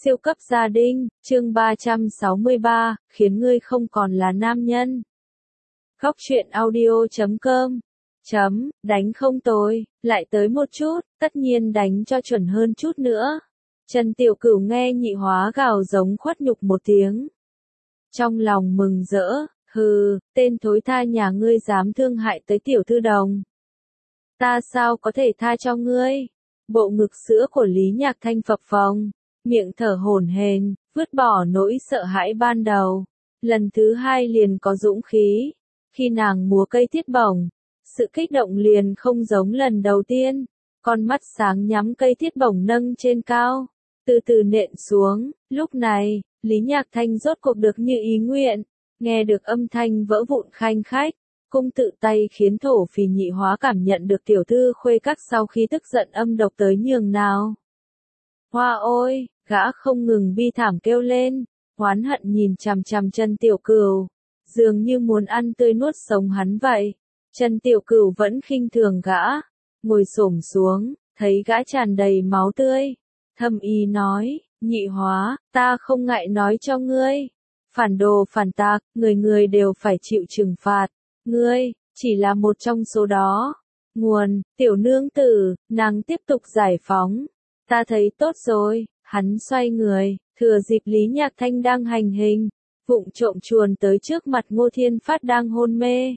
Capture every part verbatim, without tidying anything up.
Siêu cấp gia đình, chương ba trăm sáu mươi ba, khiến ngươi không còn là nam nhân. Góc truyện audio chấm com chấm, đánh không tồi, lại tới một chút, tất nhiên đánh cho chuẩn hơn chút nữa. Trần Tiểu Cửu nghe nhị hóa gào giống khuất nhục một tiếng. Trong lòng mừng rỡ, hừ, tên thối tha nhà ngươi dám thương hại tới tiểu thư đồng. Ta sao có thể tha cho ngươi? Bộ ngực sữa của Lý Nhạc Thanh phập phồng, miệng thở hổn hển, vứt bỏ nỗi sợ hãi ban đầu. Lần thứ hai liền có dũng khí. Khi nàng múa cây thiết bổng, sự kích động liền không giống lần đầu tiên. Con mắt sáng nhắm cây thiết bổng nâng trên cao, từ từ nện xuống. Lúc này, Lý Nhạc Thanh rốt cuộc được như ý nguyện, nghe được âm thanh vỡ vụn khanh khách. Cung tự tay khiến thổ phì nhị hóa cảm nhận được tiểu thư khuê các sau khi tức giận âm độc tới nhường nào. Hoa ôi, gã không ngừng bi thảm kêu lên, oán hận nhìn chằm chằm Trần Tiểu Cửu, dường như muốn ăn tươi nuốt sống hắn vậy. Trần Tiểu Cửu vẫn khinh thường gã, ngồi xổm xuống, thấy gã tràn đầy máu tươi, thầm ý nói, nhị hóa, ta không ngại nói cho ngươi, phản đồ phản tạc, người người đều phải chịu trừng phạt, ngươi, chỉ là một trong số đó. Nguồn, tiểu nương tử, nàng tiếp tục giải phóng. Ta thấy tốt rồi, hắn xoay người, thừa dịp Lý Nhạc Thanh đang hành hình, vụng trộm chuồn tới trước mặt Ngô Thiên Phát đang hôn mê.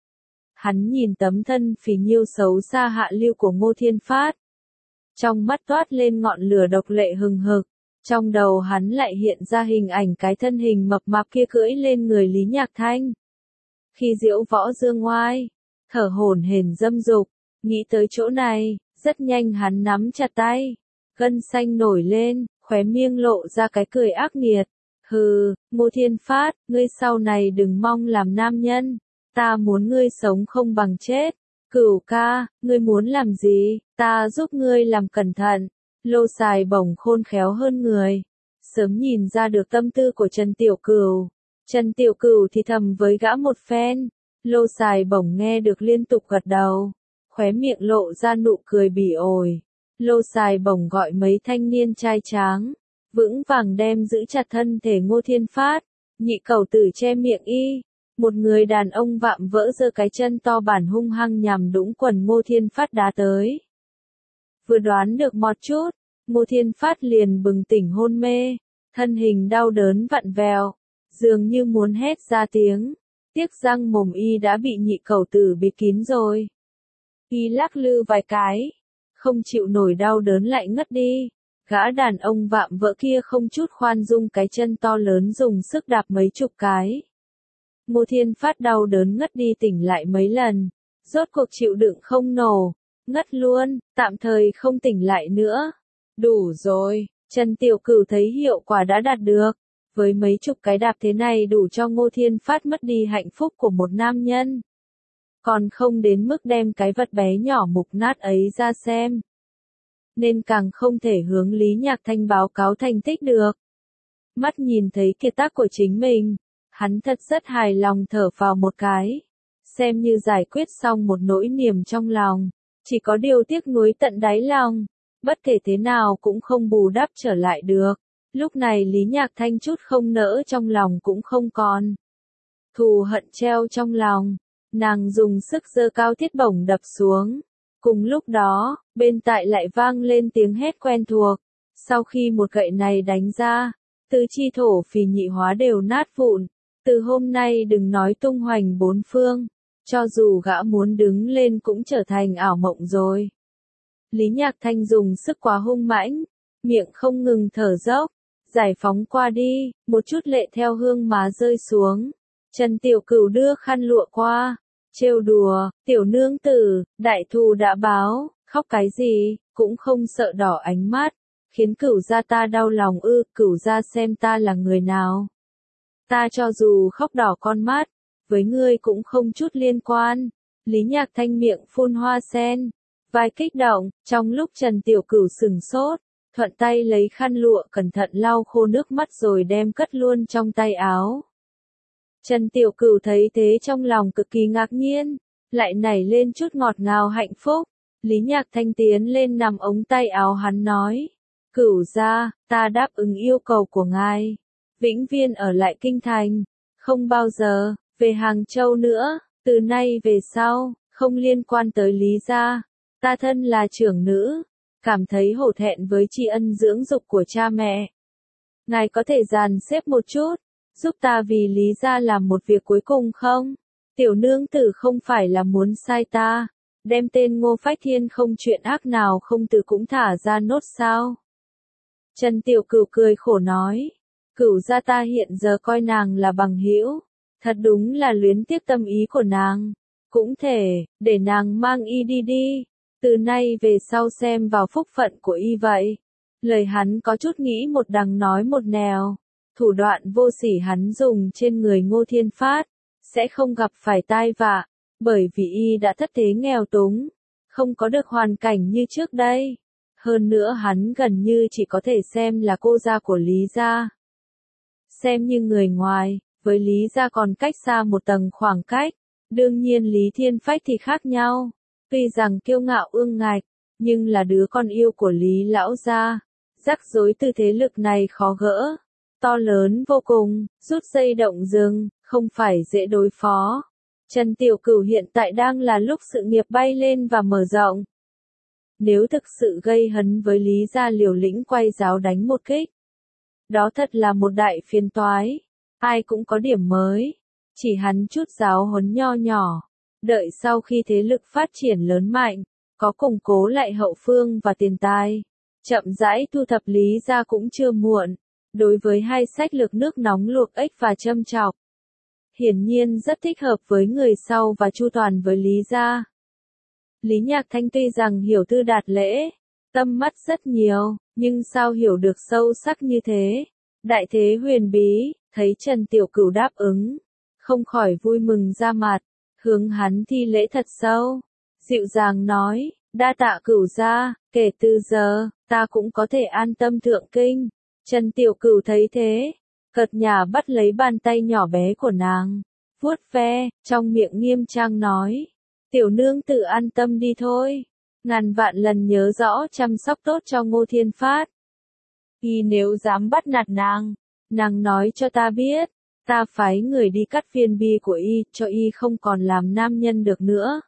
Hắn nhìn tấm thân phì nhiêu xấu xa hạ lưu của Ngô Thiên Phát. Trong mắt toát lên ngọn lửa độc lệ hừng hực, trong đầu hắn lại hiện ra hình ảnh cái thân hình mập mạp kia cưỡi lên người Lý Nhạc Thanh. Khi diễu võ dương ngoai, thở hổn hển dâm dục, nghĩ tới chỗ này, rất nhanh hắn nắm chặt tay. Gân xanh nổi lên, khóe miệng lộ ra cái cười ác nghiệt. Hừ, Ngô Thiên Phát, ngươi sau này đừng mong làm nam nhân. Ta muốn ngươi sống không bằng chết. Cửu ca, ngươi muốn làm gì, ta giúp ngươi làm cẩn thận. Lô Sài Bổng khôn khéo hơn người, sớm nhìn ra được tâm tư của Trần Tiểu Cửu. Trần Tiểu Cửu thì thầm với gã một phen. Lô Sài Bổng nghe được liên tục gật đầu, khóe miệng lộ ra nụ cười bỉ ổi. Lô Sài Bổng gọi mấy thanh niên trai tráng, vững vàng đem giữ chặt thân thể Ngô Thiên Phát. Nhị cẩu tử che miệng y, một người đàn ông vạm vỡ giơ cái chân to bản hung hăng nhằm đũng quần Ngô Thiên Phát đá tới. Vừa đoán được một chút, Ngô Thiên Phát liền bừng tỉnh hôn mê, thân hình đau đớn vặn vẹo, dường như muốn hét ra tiếng. Tiếc răng mồm y đã bị nhị cẩu tử bịt kín rồi. Y lắc lư vài cái, không chịu nổi đau đớn lại ngất đi. Gã đàn ông vạm vỡ kia không chút khoan dung cái chân to lớn dùng sức đạp mấy chục cái. Ngô Thiên Phát đau đớn ngất đi tỉnh lại mấy lần, rốt cuộc chịu đựng không nổ, ngất luôn, tạm thời không tỉnh lại nữa. Đủ rồi, Trần Tiểu Cửu thấy hiệu quả đã đạt được. Với mấy chục cái đạp thế này đủ cho Ngô Thiên Phát mất đi hạnh phúc của một nam nhân. Còn không đến mức đem cái vật bé nhỏ mục nát ấy ra xem. Nên càng không thể hướng Lý Nhạc Thanh báo cáo thành tích được. Mắt nhìn thấy kiệt tác của chính mình, hắn thật rất hài lòng thở vào một cái. Xem như giải quyết xong một nỗi niềm trong lòng. Chỉ có điều tiếc nuối tận đáy lòng. Bất kể thế nào cũng không bù đắp trở lại được. Lúc này Lý Nhạc Thanh chút không nỡ trong lòng cũng không còn. Thù hận treo trong lòng, nàng dùng sức giơ cao thiết bổng đập xuống. Cùng lúc đó, bên tại lại vang lên tiếng hét quen thuộc. Sau khi một gậy này đánh ra, tứ chi thổ phì nhị hóa đều nát vụn. Từ hôm nay đừng nói tung hoành bốn phương, cho dù gã muốn đứng lên cũng trở thành ảo mộng rồi. Lý Nhạc Thanh dùng sức quá hung mãnh, miệng không ngừng thở dốc. Giải phóng qua đi, một chút lệ theo hương má rơi xuống. Trần Tiểu Cửu đưa khăn lụa qua, trêu đùa, tiểu nương tử, đại thù đã báo, khóc cái gì, cũng không sợ đỏ ánh mắt, khiến Cửu gia ta đau lòng ư, Cửu gia xem ta là người nào. Ta cho dù khóc đỏ con mắt, với ngươi cũng không chút liên quan. Lý Nhạc Thanh miệng phun hoa sen, vai kích động, trong lúc Trần Tiểu Cửu sừng sốt. Thuận tay lấy khăn lụa cẩn thận lau khô nước mắt rồi đem cất luôn trong tay áo. Trần Tiểu Cửu thấy thế trong lòng cực kỳ ngạc nhiên, lại nảy lên chút ngọt ngào hạnh phúc. Lý Nhạc Thanh tiến lên nằm ống tay áo hắn nói, Cửu gia, ta đáp ứng yêu cầu của ngài. Vĩnh viễn ở lại kinh thành, không bao giờ về Hàng Châu nữa, từ nay về sau, không liên quan tới Lý gia. Ta thân là trưởng nữ, cảm thấy hổ thẹn với tri ân dưỡng dục của cha mẹ. Ngài có thể dàn xếp một chút, giúp ta vì Lý gia làm một việc cuối cùng không? Tiểu nương tử không phải là muốn sai ta, đem tên Ngô Phách Thiên không chuyện ác nào không từ cũng thả ra nốt sao? Trần Tiểu Cửu cười khổ nói, Cửu gia ta hiện giờ coi nàng là bằng hữu, thật đúng là luyến tiếc tâm ý của nàng, cũng thể, để nàng mang y đi đi, từ nay về sau xem vào phúc phận của y vậy. Lời hắn có chút nghĩ một đằng nói một nẻo, thủ đoạn vô sỉ hắn dùng trên người Ngô Thiên Phát, sẽ không gặp phải tai vạ, bởi vì y đã thất thế nghèo túng, không có được hoàn cảnh như trước đây. Hơn nữa hắn gần như chỉ có thể xem là cô gia của Lý gia. Xem như người ngoài, với Lý gia còn cách xa một tầng khoảng cách, đương nhiên Lý Thiên Phách thì khác nhau. Tuy rằng kiêu ngạo ương ngạch, nhưng là đứa con yêu của Lý lão gia, rắc rối từ thế lực này khó gỡ, to lớn vô cùng, rút dây động rừng, không phải dễ đối phó. Trần Tiểu Cửu hiện tại đang là lúc sự nghiệp bay lên và mở rộng. Nếu thực sự gây hấn với Lý gia liều lĩnh quay giáo đánh một kích, đó thật là một đại phiền toái. Ai cũng có điểm mới, chỉ hắn chút giáo huấn nho nhỏ. Đợi sau khi thế lực phát triển lớn mạnh, có củng cố lại hậu phương và tiền tài, chậm rãi thu thập Lý gia cũng chưa muộn. Đối với hai sách lược nước nóng luộc ếch và châm chọc, hiển nhiên rất thích hợp với người sau và chu toàn với Lý gia. Lý Nhạc Thanh tuy rằng hiểu thư đạt lễ, tâm mắt rất nhiều, nhưng sao hiểu được sâu sắc như thế? Đại thế huyền bí, thấy Trần Tiểu Cửu đáp ứng, không khỏi vui mừng ra mặt, hướng hắn thi lễ thật sâu, dịu dàng nói, đa tạ Cửu gia, kể từ giờ, ta cũng có thể an tâm thượng kinh. Trần Tiểu Cửu thấy thế, cợt nhả bắt lấy bàn tay nhỏ bé của nàng, vuốt ve, trong miệng nghiêm trang nói, tiểu nương tự an tâm đi thôi, ngàn vạn lần nhớ rõ chăm sóc tốt cho Ngô Thiên Phát. Y nếu dám bắt nạt nàng, nàng nói cho ta biết, ta phái người đi cắt viên bi của y, cho y không còn làm nam nhân được nữa.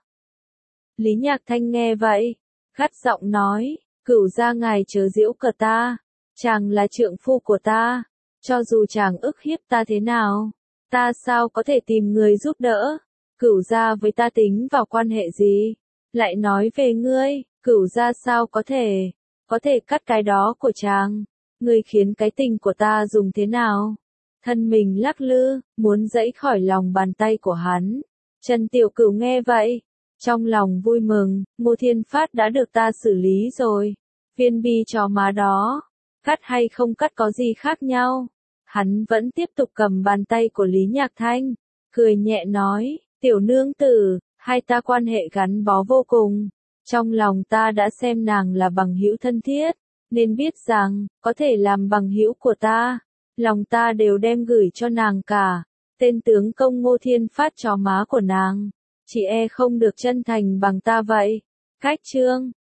Lý Nhạc Thanh nghe vậy, gắt giọng nói, Cửu gia ngài chớ giễu cợt ta, chàng là trượng phu của ta, cho dù chàng ức hiếp ta thế nào, ta sao có thể tìm người giúp đỡ, Cửu gia với ta tính vào quan hệ gì, lại nói về ngươi, Cửu gia sao có thể, có thể cắt cái đó của chàng, ngươi khiến cái tình của ta dùng thế nào? Thân mình lắc lư, muốn dẫy khỏi lòng bàn tay của hắn. Trần Tiểu Cửu nghe vậy, trong lòng vui mừng, Ngô Thiên Phát đã được ta xử lý rồi. Viên bi chó má đó, cắt hay không cắt có gì khác nhau. Hắn vẫn tiếp tục cầm bàn tay của Lý Nhạc Thanh, cười nhẹ nói, tiểu nương tử, hai ta quan hệ gắn bó vô cùng. Trong lòng ta đã xem nàng là bằng hữu thân thiết, nên biết rằng, có thể làm bằng hữu của ta. Lòng ta đều đem gửi cho nàng cả, tên tướng công Ngô Thiên Phát chó má của nàng, chỉ e không được chân thành bằng ta vậy. Cách chương